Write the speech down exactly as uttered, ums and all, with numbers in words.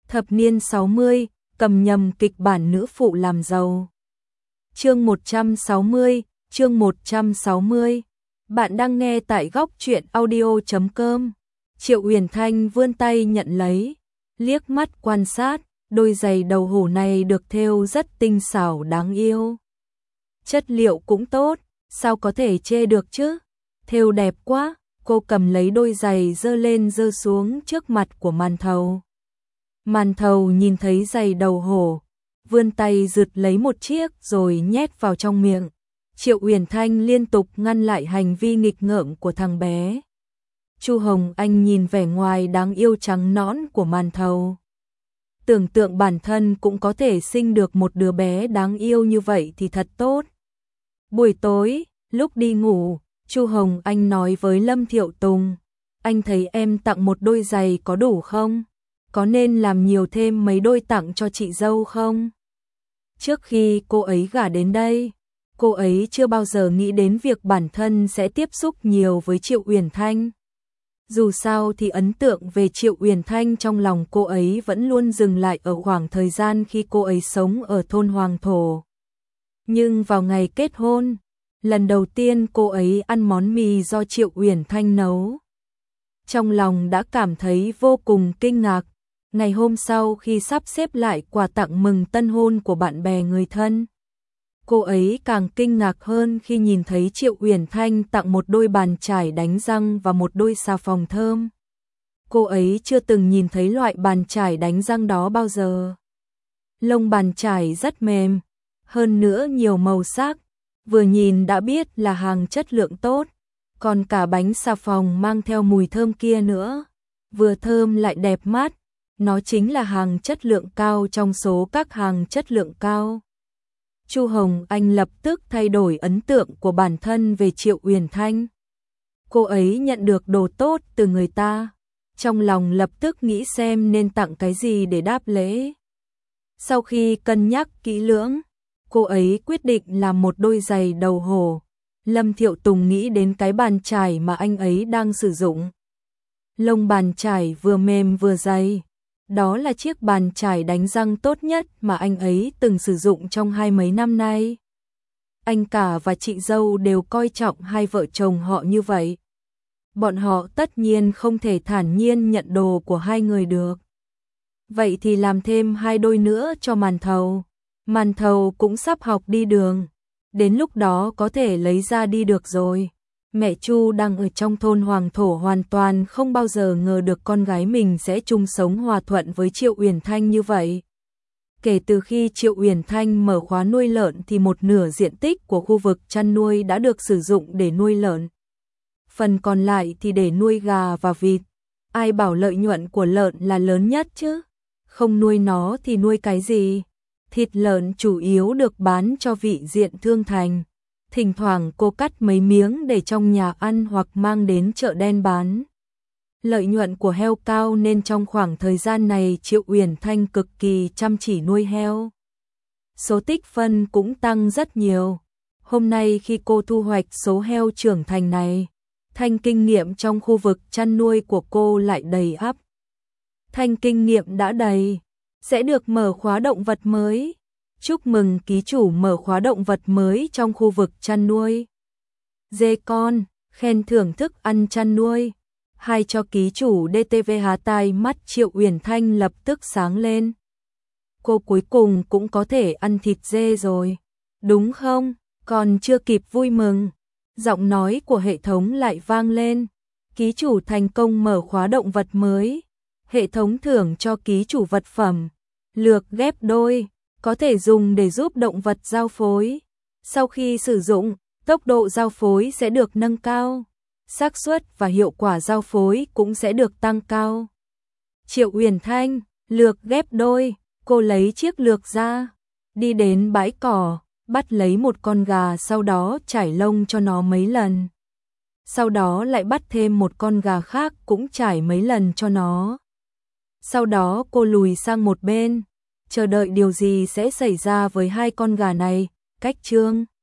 Thập niên sáu mươi, cầm nhầm kịch bản nữ phụ làm giàu. Chương một trăm sáu mươi, chương một trăm sáu mươi. Bạn đang nghe tại góc truyện audio chấm com. Triệu Uyển Thanh vươn tay nhận lấy, liếc mắt quan sát, đôi giày đầu hổ này được thêu rất tinh xảo đáng yêu. Chất liệu cũng tốt, sao có thể chê được chứ? Thêu đẹp quá. Cô cầm lấy đôi giày giơ lên giơ xuống trước mặt của Màn Thầu. Màn Thầu nhìn thấy giày đầu hổ, vươn tay giật lấy một chiếc rồi nhét vào trong miệng. Triệu Uyển Thanh liên tục ngăn lại hành vi nghịch ngợm của thằng bé. Chu Hồng Anh nhìn vẻ ngoài đáng yêu trắng nõn của Màn Thầu. Tưởng tượng bản thân cũng có thể sinh được một đứa bé đáng yêu như vậy thì thật tốt. Buổi tối, lúc đi ngủ, Chu Hồng Anh nói với Lâm Thiệu Tùng, anh thấy em tặng một đôi giày có đủ không? Có nên làm nhiều thêm mấy đôi tặng cho chị dâu không? Trước khi cô ấy gả đến đây, cô ấy chưa bao giờ nghĩ đến việc bản thân sẽ tiếp xúc nhiều với Triệu Uyển Thanh. Dù sao thì ấn tượng về Triệu Uyển Thanh trong lòng cô ấy vẫn luôn dừng lại ở khoảng thời gian khi cô ấy sống ở thôn Hoàng Thổ. Nhưng vào ngày kết hôn, lần đầu tiên cô ấy ăn món mì do Triệu Uyển Thanh nấu, trong lòng đã cảm thấy vô cùng kinh ngạc. Ngày hôm sau khi sắp xếp lại quà tặng mừng tân hôn của bạn bè người thân, cô ấy càng kinh ngạc hơn khi nhìn thấy Triệu Uyển Thanh tặng một đôi bàn chải đánh răng và một đôi xà phòng thơm. Cô ấy chưa từng nhìn thấy loại bàn chải đánh răng đó bao giờ. Lông bàn chải rất mềm, hơn nữa nhiều màu sắc, vừa nhìn đã biết là hàng chất lượng tốt, còn cả bánh xà phòng mang theo mùi thơm kia nữa, vừa thơm lại đẹp mắt, nó chính là hàng chất lượng cao trong số các hàng chất lượng cao. Chu Hồng Anh lập tức thay đổi ấn tượng của bản thân về Triệu Uyển Thanh. Cô ấy nhận được đồ tốt từ người ta, trong lòng lập tức nghĩ xem nên tặng cái gì để đáp lễ. Sau khi cân nhắc kỹ lưỡng, cô ấy quyết định làm một đôi giày đầu hổ. Lâm Thiệu Tùng nghĩ đến cái bàn chải mà anh ấy đang sử dụng. Lông bàn chải vừa mềm vừa dày. Đó là chiếc bàn chải đánh răng tốt nhất mà anh ấy từng sử dụng trong hai mấy năm nay. Anh cả và chị dâu đều coi trọng hai vợ chồng họ như vậy. Bọn họ tất nhiên không thể thản nhiên nhận đồ của hai người được. Vậy thì làm thêm hai đôi nữa cho Màn Thầu. Màn Thầu cũng sắp học đi đường, đến lúc đó có thể lấy ra đi được rồi. Mẹ Chu đang ở trong thôn Hoàng Thổ hoàn toàn không bao giờ ngờ được con gái mình sẽ chung sống hòa thuận với Triệu Uyển Thanh như vậy. Kể từ khi Triệu Uyển Thanh mở khóa nuôi lợn thì một nửa diện tích của khu vực chăn nuôi đã được sử dụng để nuôi lợn. Phần còn lại thì để nuôi gà và vịt. Ai bảo lợi nhuận của lợn là lớn nhất chứ? Không nuôi nó thì nuôi cái gì? Thịt lợn chủ yếu được bán cho vị diện thương thành. Thỉnh thoảng cô cắt mấy miếng để trong nhà ăn hoặc mang đến chợ đen bán. Lợi nhuận của heo cao nên trong khoảng thời gian này Triệu Uyển Thanh cực kỳ chăm chỉ nuôi heo. Số tích phân cũng tăng rất nhiều. Hôm nay khi cô thu hoạch số heo trưởng thành này, thanh kinh nghiệm trong khu vực chăn nuôi của cô lại đầy ắp. Thanh kinh nghiệm đã đầy, sẽ được mở khóa động vật mới. Chúc mừng ký chủ mở khóa động vật mới trong khu vực chăn nuôi. Dê con, khen thưởng thức ăn chăn nuôi. Hai cho ký chủ đê tê vê há tai mắt Triệu Uyển Thanh lập tức sáng lên. Cô cuối cùng cũng có thể ăn thịt dê rồi, đúng không? Còn chưa kịp vui mừng, giọng nói của hệ thống lại vang lên. Ký chủ thành công mở khóa động vật mới. Hệ thống thưởng cho ký chủ vật phẩm lược ghép đôi, có thể dùng để giúp động vật giao phối. Sau khi sử dụng, tốc độ giao phối sẽ được nâng cao, xác suất và hiệu quả giao phối cũng sẽ được tăng cao. Triệu Uyển Thanh, lược ghép đôi, cô lấy chiếc lược ra, đi đến bãi cỏ, bắt lấy một con gà sau đó trải lông cho nó mấy lần. Sau đó lại bắt thêm một con gà khác cũng trải mấy lần cho nó. Sau đó cô lùi sang một bên, chờ đợi điều gì sẽ xảy ra với hai con gà này. Cách chương